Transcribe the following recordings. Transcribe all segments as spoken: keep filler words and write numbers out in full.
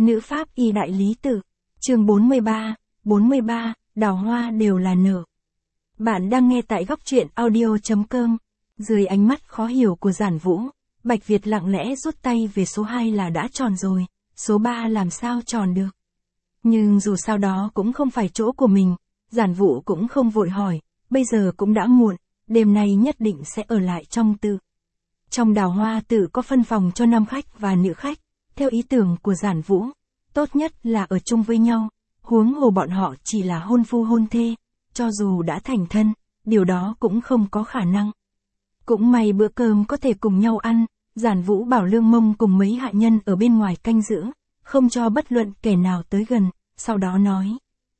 Nữ pháp y đại lý tự. Chương bốn mươi ba, bốn mươi ba, đào hoa đều là nở. Bạn đang nghe tại góc truyện audio chấm com. Dưới ánh mắt khó hiểu của Giản Vũ, Bạch Việt lặng lẽ rút tay về số hai là đã tròn rồi, số ba làm sao tròn được. Nhưng dù sao đó cũng không phải chỗ của mình, Giản Vũ cũng không vội hỏi, bây giờ cũng đã muộn, đêm nay nhất định sẽ ở lại trong tự. Trong đào hoa tự có phân phòng cho nam khách và nữ khách, theo ý tưởng của Giản Vũ, tốt nhất là ở chung với nhau, huống hồ bọn họ chỉ là hôn phu hôn thê, cho dù đã thành thân, điều đó cũng không có khả năng. Cũng may bữa cơm có thể cùng nhau ăn, Giản Vũ bảo Lương Mông cùng mấy hạ nhân ở bên ngoài canh giữ, không cho bất luận kẻ nào tới gần, sau đó nói.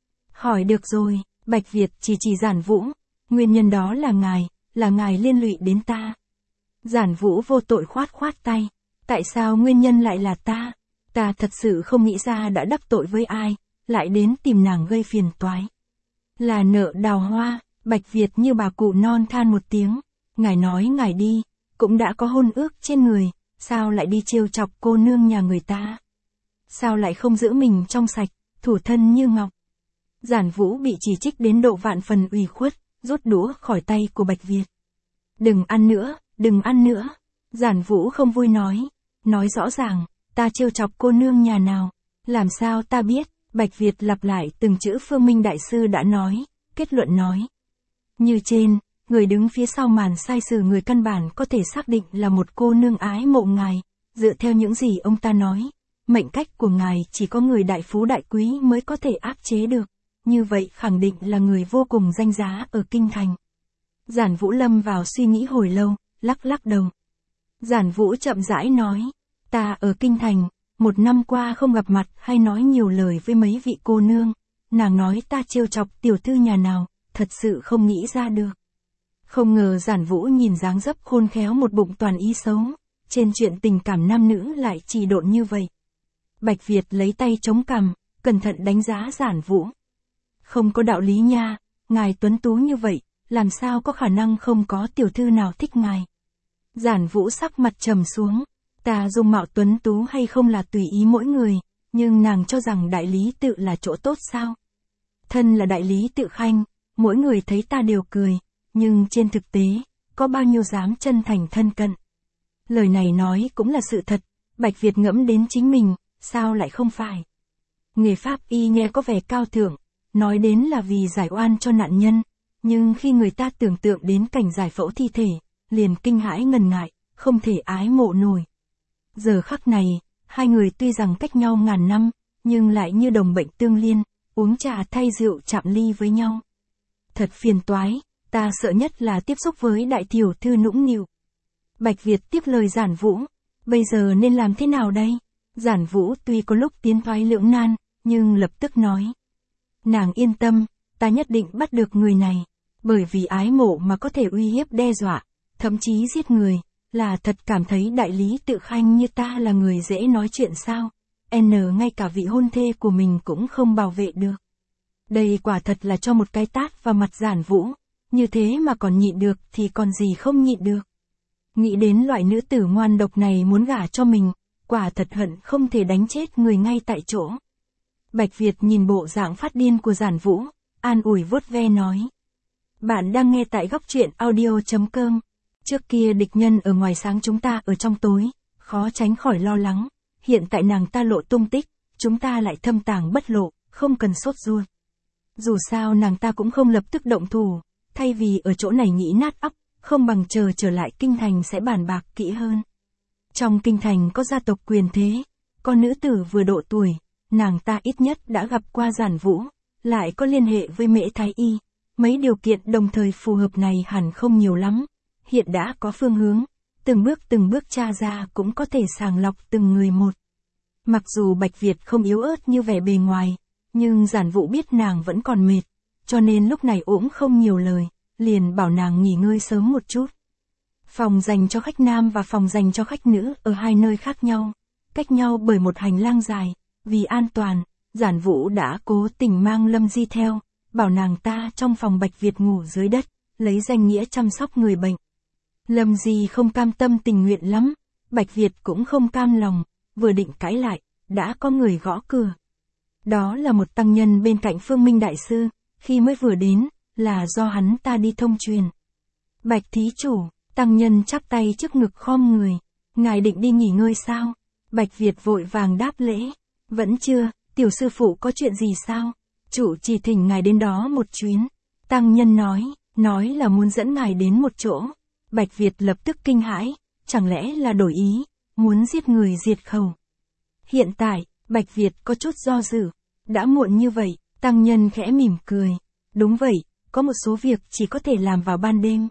Hỏi được rồi, Bạch Việt chỉ chỉ Giản Vũ, nguyên nhân đó là ngài, là ngài liên lụy đến ta. Giản Vũ vô tội khoát khoát tay, tại sao nguyên nhân lại là ta? Ta thật sự không nghĩ ra đã đắc tội với ai, lại đến tìm nàng gây phiền toái. Là nợ đào hoa, Bạch Việt như bà cụ non than một tiếng, ngài nói ngài đi, cũng đã có hôn ước trên người, sao lại đi trêu chọc cô nương nhà người ta? Sao lại không giữ mình trong sạch, thủ thân như ngọc? Giản Vũ bị chỉ trích đến độ vạn phần ủy khuất, rút đũa khỏi tay của Bạch Việt. Đừng ăn nữa, đừng ăn nữa. Giản Vũ không vui nói, nói rõ ràng, ta trêu chọc cô nương nhà nào, làm sao ta biết? Bạch Việt lặp lại từng chữ Phương Minh Đại Sư đã nói, kết luận nói. Như trên, người đứng phía sau màn sai sử người căn bản có thể xác định là một cô nương ái mộ ngài, dựa theo những gì ông ta nói, mệnh cách của ngài chỉ có người đại phú đại quý mới có thể áp chế được, như vậy khẳng định là người vô cùng danh giá ở kinh thành. Giản Vũ lâm vào suy nghĩ hồi lâu, lắc lắc đầu. Giản Vũ chậm rãi nói, ta ở kinh thành, một năm qua không gặp mặt hay nói nhiều lời với mấy vị cô nương, nàng nói ta trêu chọc tiểu thư nhà nào, thật sự không nghĩ ra được. Không ngờ Giản Vũ nhìn dáng dấp khôn khéo một bụng toàn ý xấu, trên chuyện tình cảm nam nữ lại trì độn như vậy. Bạch Việt lấy tay chống cằm, cẩn thận đánh giá Giản Vũ. Không có đạo lý nha, ngài tuấn tú như vậy, làm sao có khả năng không có tiểu thư nào thích ngài. Giản Vũ sắc mặt trầm xuống, ta dung mạo tuấn tú hay không là tùy ý mỗi người, nhưng nàng cho rằng đại lý tự là chỗ tốt sao? Thân là đại lý tự khanh, mỗi người thấy ta đều cười, nhưng trên thực tế, có bao nhiêu dám chân thành thân cận. Lời này nói cũng là sự thật, Bạch Việt ngẫm đến chính mình, sao lại không phải? Nghề pháp y nghe có vẻ cao thượng, nói đến là vì giải oan cho nạn nhân, nhưng khi người ta tưởng tượng đến cảnh giải phẫu thi thể, liền kinh hãi ngần ngại, không thể ái mộ nổi. Giờ khắc này, hai người tuy rằng cách nhau ngàn năm, nhưng lại như đồng bệnh tương liên, uống trà thay rượu chạm ly với nhau. Thật phiền toái, ta sợ nhất là tiếp xúc với đại tiểu thư nũng nịu. Bạch Việt tiếp lời Giản Vũ, bây giờ nên làm thế nào đây? Giản Vũ tuy có lúc tiến thoái lưỡng nan, nhưng lập tức nói. Nàng yên tâm, ta nhất định bắt được người này, bởi vì ái mộ mà có thể uy hiếp đe dọa, thậm chí giết người, là thật cảm thấy đại lý tự khanh như ta là người dễ nói chuyện sao? N ngay cả vị hôn thê của mình cũng không bảo vệ được. Đây quả thật là cho một cái tát vào mặt Giản Vũ, như thế mà còn nhịn được thì còn gì không nhịn được. Nghĩ đến loại nữ tử ngoan độc này muốn gả cho mình, quả thật hận không thể đánh chết người ngay tại chỗ. Bạch Việt nhìn bộ dạng phát điên của Giản Vũ, an ủi vuốt ve nói. Bạn đang nghe tại góc truyện audio chấm com. Trước kia địch nhân ở ngoài sáng chúng ta ở trong tối, khó tránh khỏi lo lắng. Hiện tại nàng ta lộ tung tích, chúng ta lại thâm tàng bất lộ, không cần sốt ruột. Dù sao nàng ta cũng không lập tức động thủ, thay vì ở chỗ này nghĩ nát óc, không bằng chờ trở lại kinh thành sẽ bàn bạc kỹ hơn. Trong kinh thành có gia tộc quyền thế, có nữ tử vừa độ tuổi, nàng ta ít nhất đã gặp qua Giản Vũ, lại có liên hệ với Mễ Thái Y. Mấy điều kiện đồng thời phù hợp này hẳn không nhiều lắm, hiện đã có phương hướng, từng bước từng bước tra ra cũng có thể sàng lọc từng người một. Mặc dù Bạch Việt không yếu ớt như vẻ bề ngoài, nhưng Giản Vũ biết nàng vẫn còn mệt, cho nên lúc này ỗng không nhiều lời, liền bảo nàng nghỉ ngơi sớm một chút. Phòng dành cho khách nam và phòng dành cho khách nữ ở hai nơi khác nhau, cách nhau bởi một hành lang dài, vì an toàn, Giản Vũ đã cố tình mang Lâm Di theo, bảo nàng ta trong phòng Bạch Việt ngủ dưới đất, lấy danh nghĩa chăm sóc người bệnh. Lâm Di không cam tâm tình nguyện lắm, Bạch Việt cũng không cam lòng, vừa định cãi lại, đã có người gõ cửa. Đó là một tăng nhân bên cạnh Phương Minh Đại Sư, khi mới vừa đến, là do hắn ta đi thông truyền. Bạch thí chủ, tăng nhân chắp tay trước ngực khom người. Ngài định đi nghỉ ngơi sao? Bạch Việt vội vàng đáp lễ. Vẫn chưa, tiểu sư phụ có chuyện gì sao? Chủ chỉ thỉnh ngài đến đó một chuyến. Tăng nhân nói, nói là muốn dẫn ngài đến một chỗ. Bạch Việt lập tức kinh hãi, chẳng lẽ là đổi ý, muốn giết người diệt khẩu. Hiện tại, Bạch Việt có chút do dự. Đã muộn như vậy, tăng nhân khẽ mỉm cười. Đúng vậy, có một số việc chỉ có thể làm vào ban đêm.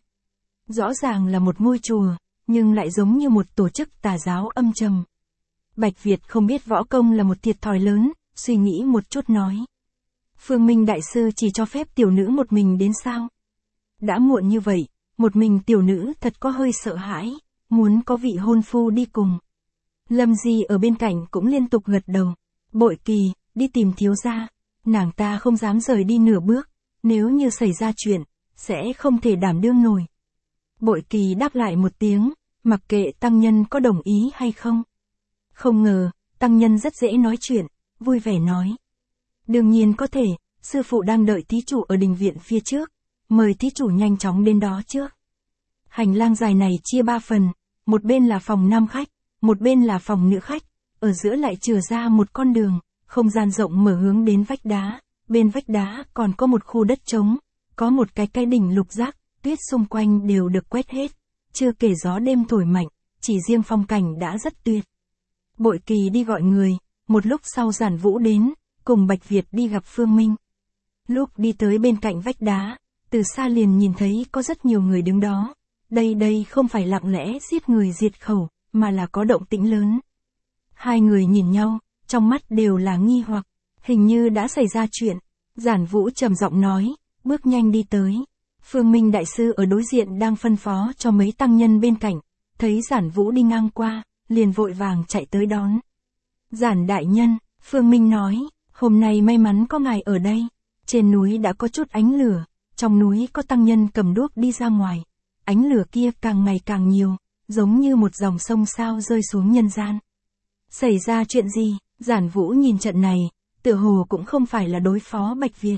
Rõ ràng là một ngôi chùa, nhưng lại giống như một tổ chức tà giáo âm trầm. Bạch Việt không biết võ công là một thiệt thòi lớn, suy nghĩ một chút nói. Phương Minh Đại Sư chỉ cho phép tiểu nữ một mình đến sao? Đã muộn như vậy, một mình tiểu nữ thật có hơi sợ hãi, muốn có vị hôn phu đi cùng. Lâm Di ở bên cạnh cũng liên tục gật đầu. Bội Kỳ, đi tìm thiếu gia. Nàng ta không dám rời đi nửa bước, nếu như xảy ra chuyện, sẽ không thể đảm đương nổi. Bội Kỳ đáp lại một tiếng, mặc kệ tăng nhân có đồng ý hay không. Không ngờ, tăng nhân rất dễ nói chuyện, vui vẻ nói. Đương nhiên có thể, sư phụ đang đợi thí chủ ở đình viện phía trước, mời thí chủ nhanh chóng đến đó trước. Hành lang dài này chia ba phần, một bên là phòng nam khách, một bên là phòng nữ khách, ở giữa lại chừa ra một con đường, không gian rộng mở hướng đến vách đá, bên vách đá còn có một khu đất trống, có một cái cái đỉnh lục giác, tuyết xung quanh đều được quét hết, chưa kể gió đêm thổi mạnh, chỉ riêng phong cảnh đã rất tuyệt. Bội Kỳ đi gọi người, một lúc sau Giản Vũ đến, cùng Bạch Việt đi gặp Phương Minh. Lúc đi tới bên cạnh vách đá, từ xa liền nhìn thấy có rất nhiều người đứng đó. Đây đây không phải lặng lẽ giết người diệt khẩu, mà là có động tĩnh lớn. Hai người nhìn nhau, trong mắt đều là nghi hoặc, hình như đã xảy ra chuyện. Giản Vũ trầm giọng nói, bước nhanh đi tới. Phương Minh Đại Sư ở đối diện đang phân phó cho mấy tăng nhân bên cạnh, thấy Giản Vũ đi ngang qua, liền vội vàng chạy tới đón. Giản đại nhân, Phương Minh nói, hôm nay may mắn có ngài ở đây. Trên núi đã có chút ánh lửa, trong núi có tăng nhân cầm đuốc đi ra ngoài. Ánh lửa kia càng ngày càng nhiều, giống như một dòng sông sao rơi xuống nhân gian. Xảy ra chuyện gì? Giản Vũ nhìn trận này, tựa hồ cũng không phải là đối phó Bạch Việt.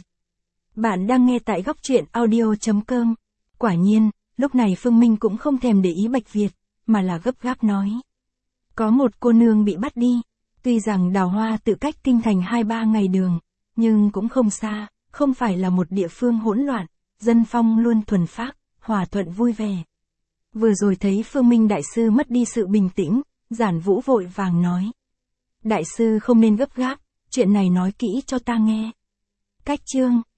Bạn đang nghe tại góc truyện audio chấm com. Quả nhiên, lúc này Phương Minh cũng không thèm để ý Bạch Việt, mà là gấp gáp nói. Có một cô nương bị bắt đi, tuy rằng Đào Hoa tự cách kinh thành hai ba ngày đường, nhưng cũng không xa, không phải là một địa phương hỗn loạn, dân phong luôn thuần phác, hòa thuận vui vẻ. Vừa rồi thấy Phương Minh Đại Sư mất đi sự bình tĩnh, Giản Vũ vội vàng nói. Đại sư không nên gấp gáp, chuyện này nói kỹ cho ta nghe. Cách chương